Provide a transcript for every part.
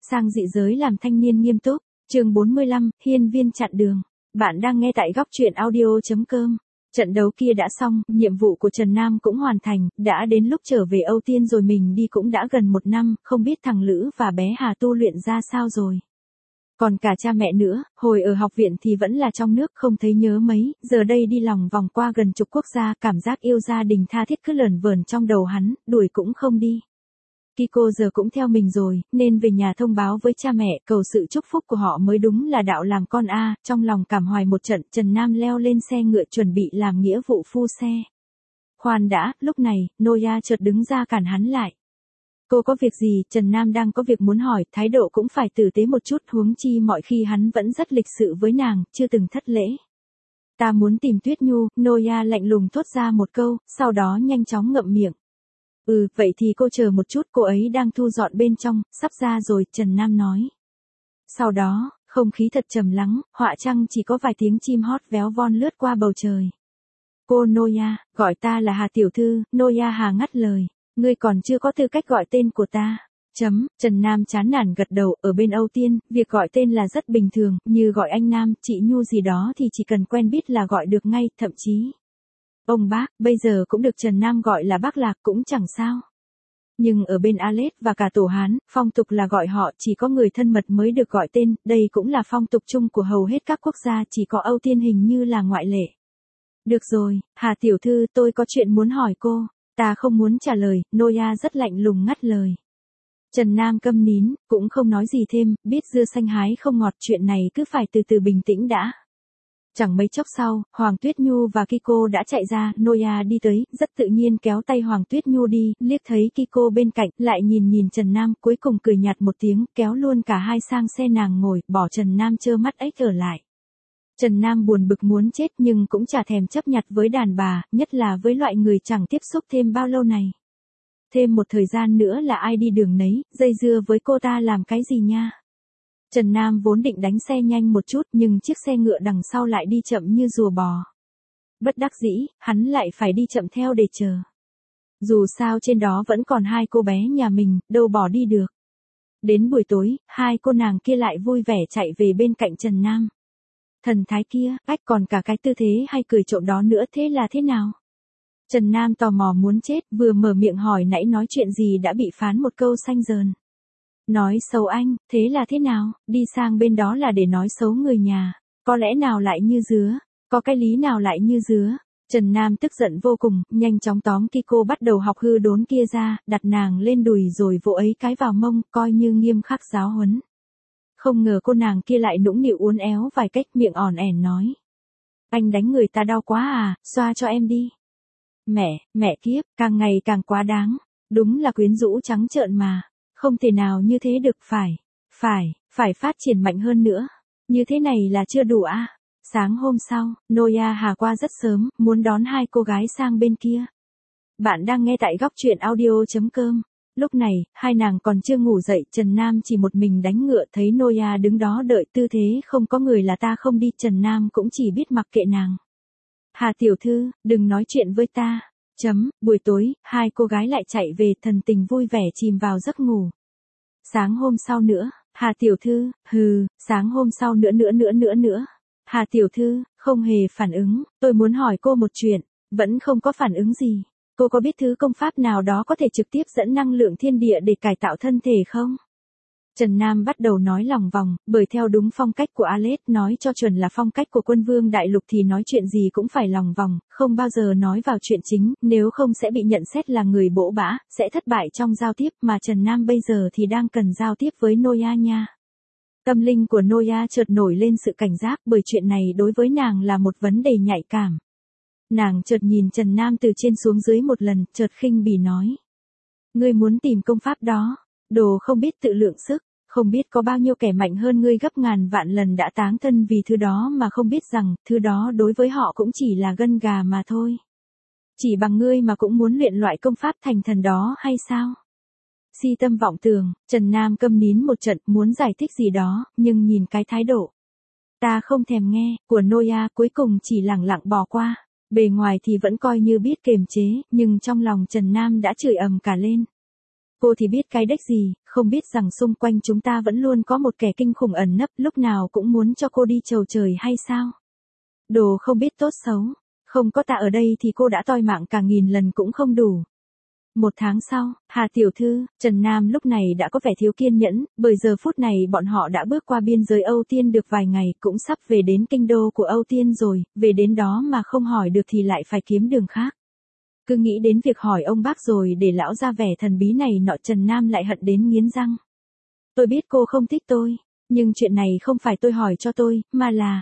sang dị giới làm thanh niên nghiêm túc. Chương 45, hiên viên chặn đường. Bạn đang nghe tại góc truyện audio.com. Trận đấu kia đã xong, nhiệm vụ của Trần Nam cũng hoàn thành, đã đến lúc trở về Âu Tiên rồi, mình đi cũng đã gần 1 năm, không biết thằng Lữ và bé Hà tu luyện ra sao rồi. Còn cả cha mẹ nữa, hồi ở học viện thì vẫn là trong nước, không thấy nhớ mấy, giờ đây đi lòng vòng qua gần chục quốc gia, cảm giác yêu gia đình tha thiết cứ lởn vởn trong đầu hắn, đuổi cũng không đi. Kiko giờ cũng theo mình rồi, nên về nhà thông báo với cha mẹ, cầu sự chúc phúc của họ mới đúng là đạo làm con a. Trong lòng cảm hoài một trận, Trần Nam leo lên xe ngựa chuẩn bị làm nghĩa vụ phu xe. Khoan đã, lúc này, Noya chợt đứng ra cản hắn lại. Cô có việc gì? Trần Nam đang có việc muốn hỏi, thái độ cũng phải tử tế một chút, huống chi mọi khi hắn vẫn rất lịch sự với nàng, chưa từng thất lễ. Ta muốn tìm Tuyết Nhu, Noya lạnh lùng thốt ra một câu, sau đó nhanh chóng ngậm miệng. Vậy thì cô chờ một chút, cô ấy đang thu dọn bên trong, sắp ra rồi, Trần Nam nói. Sau đó, không khí thật trầm lắng, họa chăng chỉ có vài tiếng chim hót véo von lướt qua bầu trời. Cô Noya, gọi ta là Hà tiểu thư. Noya Hà ngắt lời. Ngươi còn chưa có tư cách gọi tên của ta. Trần Nam chán nản gật đầu, ở bên Âu Tiên, việc gọi tên là rất bình thường, như gọi anh Nam, chị Nhu gì đó thì chỉ cần quen biết là gọi được ngay, thậm chí. Ông bác, bây giờ cũng được Trần Nam gọi là bác Lạc cũng chẳng sao. Nhưng ở bên Alet và cả tổ Hán, phong tục là gọi họ, chỉ có người thân mật mới được gọi tên, đây cũng là phong tục chung của hầu hết các quốc gia, chỉ có Âu Tiên hình như là ngoại lệ. Được rồi, Hà tiểu thư, tôi có chuyện muốn hỏi cô. Ta không muốn trả lời, Noya rất lạnh lùng ngắt lời. Trần Nam câm nín, cũng không nói gì thêm, biết dưa xanh hái không ngọt, chuyện này cứ phải từ từ bình tĩnh đã. Chẳng mấy chốc sau, Hoàng Tuyết Nhu và Kiko đã chạy ra, Noya đi tới, rất tự nhiên kéo tay Hoàng Tuyết Nhu đi, liếc thấy Kiko bên cạnh, lại nhìn Trần Nam, cuối cùng cười nhạt một tiếng, kéo luôn cả hai sang xe nàng ngồi, bỏ Trần Nam trơ mắt ếch ở lại. Trần Nam buồn bực muốn chết nhưng cũng chả thèm chấp nhặt với đàn bà, nhất là với loại người chẳng tiếp xúc thêm bao lâu này. Thêm một thời gian nữa là ai đi đường nấy, dây dưa với cô ta làm cái gì nha. Trần Nam vốn định đánh xe nhanh một chút nhưng chiếc xe ngựa đằng sau lại đi chậm như rùa bò. Bất đắc dĩ, hắn lại phải đi chậm theo để chờ. Dù sao trên đó vẫn còn hai cô bé nhà mình, đâu bỏ đi được. Đến buổi tối, hai cô nàng kia lại vui vẻ chạy về bên cạnh Trần Nam. Thần thái kia, còn cả cái tư thế hay cười trộm đó nữa, thế là thế nào? Trần Nam tò mò muốn chết, vừa mở miệng hỏi nãy nói chuyện gì đã bị phán một câu xanh dờn. Nói xấu anh, thế là thế nào? Đi sang bên đó là để nói xấu người nhà. Có lẽ nào lại như dứa? Có cái lý nào lại như dứa? Trần Nam tức giận vô cùng, nhanh chóng tóm Kiko bắt đầu học hư đốn kia ra, đặt nàng lên đùi rồi vỗ ấy cái vào mông, coi như nghiêm khắc giáo huấn. Không ngờ cô nàng kia lại nũng nịu uốn éo vài cách, miệng ỏn ẻn nói. Anh đánh người ta đau quá à, xoa cho em đi. Mẹ kiếp, càng ngày càng quá đáng. Đúng là quyến rũ trắng trợn mà. Không thể nào như thế được, phải phát triển mạnh hơn nữa. Như thế này là chưa đủ à. Sáng hôm sau, Noya Hà qua rất sớm, muốn đón hai cô gái sang bên kia. Bạn đang nghe tại góc truyện audio.com. Lúc này, hai nàng còn chưa ngủ dậy, Trần Nam chỉ một mình đánh ngựa, thấy Noya đứng đó đợi, tư thế không có người là ta không đi, Trần Nam cũng chỉ biết mặc kệ nàng. Hà tiểu thư, đừng nói chuyện với ta. Buổi tối, hai cô gái lại chạy về, thần tình vui vẻ chìm vào giấc ngủ. Sáng hôm sau nữa, Hà tiểu thư, sáng hôm sau nữa. Hà tiểu thư, không hề phản ứng, tôi muốn hỏi cô một chuyện, vẫn không có phản ứng gì. Cô có biết thứ công pháp nào đó có thể trực tiếp dẫn năng lượng thiên địa để cải tạo thân thể không? Trần Nam bắt đầu nói lòng vòng, bởi theo đúng phong cách của Alet, nói cho chuẩn là phong cách của quân vương đại lục thì nói chuyện gì cũng phải lòng vòng, không bao giờ nói vào chuyện chính, nếu không sẽ bị nhận xét là người bỗ bã, sẽ thất bại trong giao tiếp, mà Trần Nam bây giờ thì đang cần giao tiếp với Noya nha. Tâm linh của Noya chợt nổi lên sự cảnh giác, bởi chuyện này đối với nàng là một vấn đề nhạy cảm. Nàng chợt nhìn Trần Nam từ trên xuống dưới một lần, chợt khinh bỉ nói. Ngươi muốn tìm công pháp đó, đồ không biết tự lượng sức, không biết có bao nhiêu kẻ mạnh hơn ngươi gấp ngàn vạn lần đã táng thân vì thứ đó mà không biết rằng, thứ đó đối với họ cũng chỉ là gân gà mà thôi. Chỉ bằng ngươi mà cũng muốn luyện loại công pháp thành thần đó hay sao? Si tâm vọng tưởng, Trần Nam câm nín một trận, muốn giải thích gì đó, nhưng nhìn cái thái độ. Ta không thèm nghe, của Noya cuối cùng chỉ lẳng lặng bỏ qua. Bề ngoài thì vẫn coi như biết kiềm chế, nhưng trong lòng Trần Nam đã chửi ầm cả lên. Cô thì biết cái đếch gì, không biết rằng xung quanh chúng ta vẫn luôn có một kẻ kinh khủng ẩn nấp lúc nào cũng muốn cho cô đi chầu trời hay sao? Đồ không biết tốt xấu. Không có ta ở đây thì cô đã toi mạng cả 1000 lần cũng không đủ. 1 tháng sau, Hà tiểu thư, Trần Nam lúc này đã có vẻ thiếu kiên nhẫn, bởi giờ phút này bọn họ đã bước qua biên giới Âu Tiên được vài ngày, cũng sắp về đến kinh đô của Âu Tiên rồi, về đến đó mà không hỏi được thì lại phải kiếm đường khác. Cứ nghĩ đến việc hỏi ông bác rồi để lão ra vẻ thần bí này nọ, Trần Nam lại hận đến nghiến răng. Tôi biết cô không thích tôi, nhưng chuyện này không phải tôi hỏi cho tôi, mà là...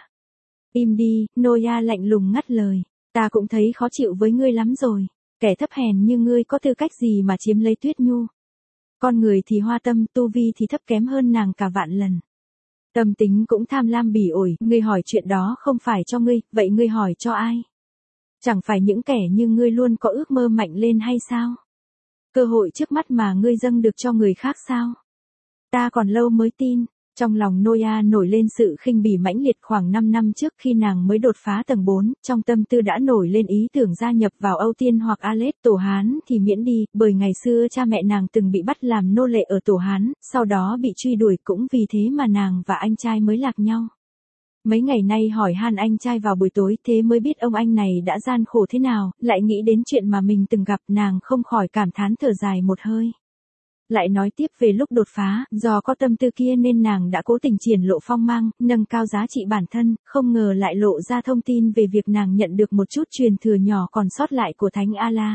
Im đi, Noya lạnh lùng ngắt lời. Ta cũng thấy khó chịu với ngươi lắm rồi. Kẻ thấp hèn như ngươi có tư cách gì mà chiếm lấy Tuyết Nhu. Con người thì hoa tâm, tu vi thì thấp kém hơn nàng cả vạn lần. Tâm tính cũng tham lam bỉ ổi, ngươi hỏi chuyện đó không phải cho ngươi, vậy ngươi hỏi cho ai? Chẳng phải những kẻ như ngươi luôn có ước mơ mạnh lên hay sao? Cơ hội trước mắt mà ngươi dâng được cho người khác sao? Ta còn lâu mới tin. Trong lòng Noya nổi lên sự khinh bỉ mãnh liệt. Khoảng 5 năm trước khi nàng mới đột phá tầng 4, trong tâm tư đã nổi lên ý tưởng gia nhập vào Âu Tiên hoặc Alet. Tổ Hán thì miễn đi, bởi ngày xưa cha mẹ nàng từng bị bắt làm nô lệ ở Tổ Hán, sau đó bị truy đuổi, cũng vì thế mà nàng và anh trai mới lạc nhau. Mấy ngày nay hỏi han anh trai vào buổi tối, thế mới biết ông anh này đã gian khổ thế nào, lại nghĩ đến chuyện mà mình từng gặp, nàng không khỏi cảm thán thở dài một hơi. Lại nói tiếp về lúc đột phá, do có tâm tư kia nên nàng đã cố tình triển lộ phong mang, nâng cao giá trị bản thân, không ngờ lại lộ ra thông tin về việc nàng nhận được một chút truyền thừa nhỏ còn sót lại của Thánh A-la.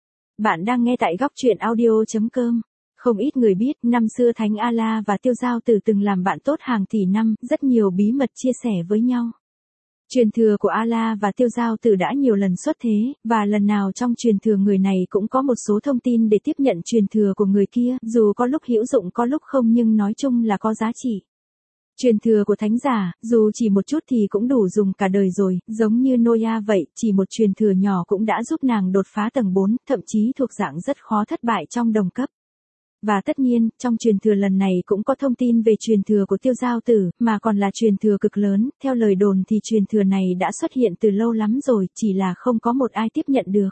Bạn đang nghe tại góc truyện audio.com. Không ít người biết, năm xưa Thánh A-la và Tiêu Giao Tử từng làm bạn tốt hàng tỷ năm, rất nhiều bí mật chia sẻ với nhau. Truyền thừa của A-la và Tiêu Giao Tử đã nhiều lần xuất thế, và lần nào trong truyền thừa người này cũng có một số thông tin để tiếp nhận truyền thừa của người kia, dù có lúc hữu dụng có lúc không, nhưng nói chung là có giá trị. Truyền thừa của thánh giả, dù chỉ một chút thì cũng đủ dùng cả đời rồi, giống như Noya vậy, chỉ một truyền thừa nhỏ cũng đã giúp nàng đột phá tầng 4, thậm chí thuộc dạng rất khó thất bại trong đồng cấp. Và tất nhiên, trong truyền thừa lần này cũng có thông tin về truyền thừa của Tiêu Giao Tử, mà còn là truyền thừa cực lớn, theo lời đồn thì truyền thừa này đã xuất hiện từ lâu lắm rồi, chỉ là không có một ai tiếp nhận được.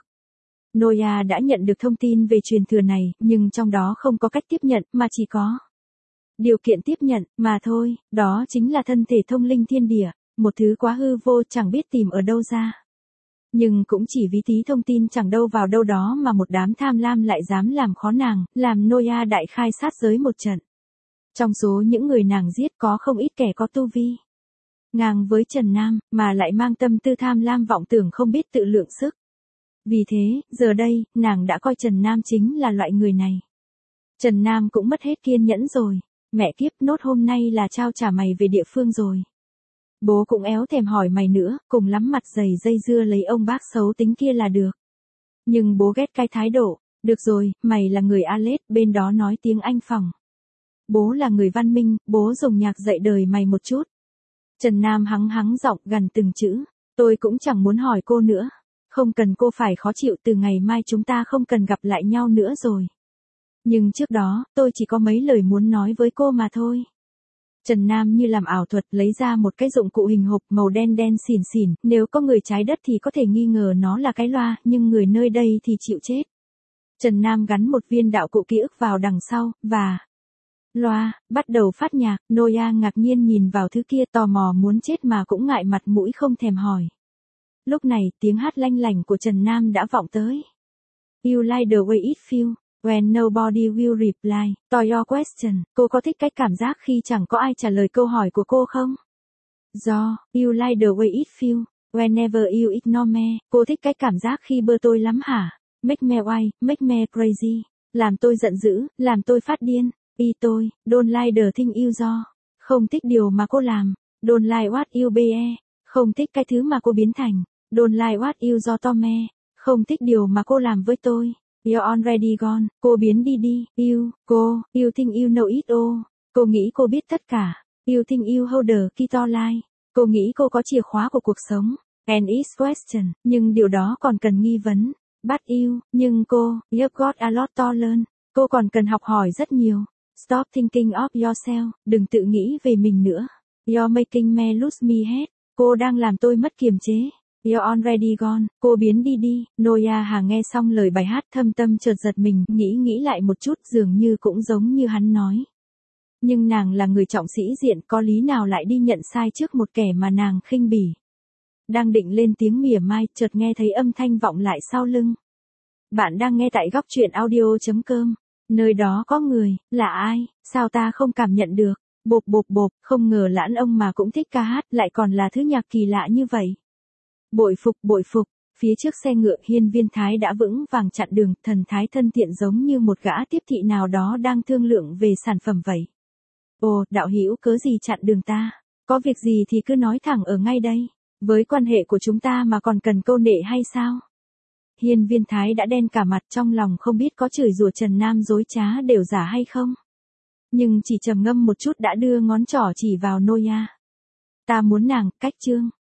Noya đã nhận được thông tin về truyền thừa này, nhưng trong đó không có cách tiếp nhận, mà chỉ có điều kiện tiếp nhận, mà thôi, đó chính là thân thể thông linh thiên địa, một thứ quá hư vô chẳng biết tìm ở đâu ra. Nhưng cũng chỉ vì tí thông tin chẳng đâu vào đâu đó mà một đám tham lam lại dám làm khó nàng, làm Noya đại khai sát giới một trận. Trong số những người nàng giết có không ít kẻ có tu vi ngang với Trần Nam, mà lại mang tâm tư tham lam vọng tưởng không biết tự lượng sức. Vì thế, giờ đây, nàng đã coi Trần Nam chính là loại người này. Trần Nam cũng mất hết kiên nhẫn rồi. Mẹ kiếp, nốt hôm nay là trao trả mày về địa phương rồi. Bố cũng éo thèm hỏi mày nữa, cùng lắm mặt dày dây dưa lấy ông bác xấu tính kia là được. Nhưng bố ghét cái thái độ. Được rồi, mày là người Alet, bên đó nói tiếng Anh phòng. Bố là người văn minh, bố dùng nhạc dạy đời mày một chút. Trần Nam hắng hắng giọng gần từng chữ. Tôi cũng chẳng muốn hỏi cô nữa. Không cần cô phải khó chịu, từ ngày mai chúng ta không cần gặp lại nhau nữa rồi. Nhưng trước đó, tôi chỉ có mấy lời muốn nói với cô mà thôi. Trần Nam như làm ảo thuật lấy ra một cái dụng cụ hình hộp màu đen đen xỉn xỉn, nếu có người trái đất thì có thể nghi ngờ nó là cái loa, nhưng người nơi đây thì chịu chết. Trần Nam gắn một viên đạo cụ ký ức vào đằng sau, và loa bắt đầu phát nhạc. Noya ngạc nhiên nhìn vào thứ kia, tò mò muốn chết mà cũng ngại mặt mũi không thèm hỏi. Lúc này, tiếng hát lanh lảnh của Trần Nam đã vọng tới. You like the way it feels when nobody will reply to your question. Cô có thích cái cảm giác khi chẳng có ai trả lời câu hỏi của cô không? You like the way it feels whenever you ignore me. Cô thích cái cảm giác khi bơ tôi lắm hả? Make me wild, make me crazy. Làm tôi giận dữ, làm tôi phát điên. Tôi, don't like the thing you do. Không thích điều mà cô làm. Don't like what you be. Không thích cái thứ mà cô biến thành. Don't like what you do to me. Không thích điều mà cô làm với tôi. You're already gone. Cô biến đi đi. You think you know it all. Cô nghĩ cô biết tất cả. You think you hold the key to life. Cô nghĩ cô có chìa khóa của cuộc sống. And it's question. Nhưng điều đó còn cần nghi vấn. But you, nhưng cô, you've got a lot to learn. Cô còn cần học hỏi rất nhiều. Stop thinking of yourself. Đừng tự nghĩ về mình nữa. You're making me lose my head. Cô đang làm tôi mất kiềm chế. You're already gone, cô biến đi đi. Noya Hà nghe xong lời bài hát thâm tâm chợt giật mình, nghĩ lại một chút dường như cũng giống như hắn nói. Nhưng nàng là người trọng sĩ diện, có lý nào lại đi nhận sai trước một kẻ mà nàng khinh bỉ. Đang định lên tiếng mỉa mai, chợt nghe thấy âm thanh vọng lại sau lưng. Bạn đang nghe tại góc truyện audio.com. Nơi đó có người, là ai, sao ta không cảm nhận được. Bộp bộp bộp, không ngờ Lãn ông mà cũng thích ca hát, lại còn là thứ nhạc kỳ lạ như vậy. Bội phục, phía trước xe ngựa Hiên Viên Thái đã vững vàng chặn đường, thần thái thân thiện giống như một gã tiếp thị nào đó đang thương lượng về sản phẩm vậy. Ồ, đạo hữu cớ gì chặn đường ta, có việc gì thì cứ nói thẳng ở ngay đây, với quan hệ của chúng ta mà còn cần câu nệ hay sao? Hiên Viên Thái đã đen cả mặt, trong lòng không biết có chửi rủa Trần Nam dối trá đều giả hay không. Nhưng chỉ trầm ngâm một chút đã đưa ngón trỏ chỉ vào Noya. Ta muốn nàng, cách chương.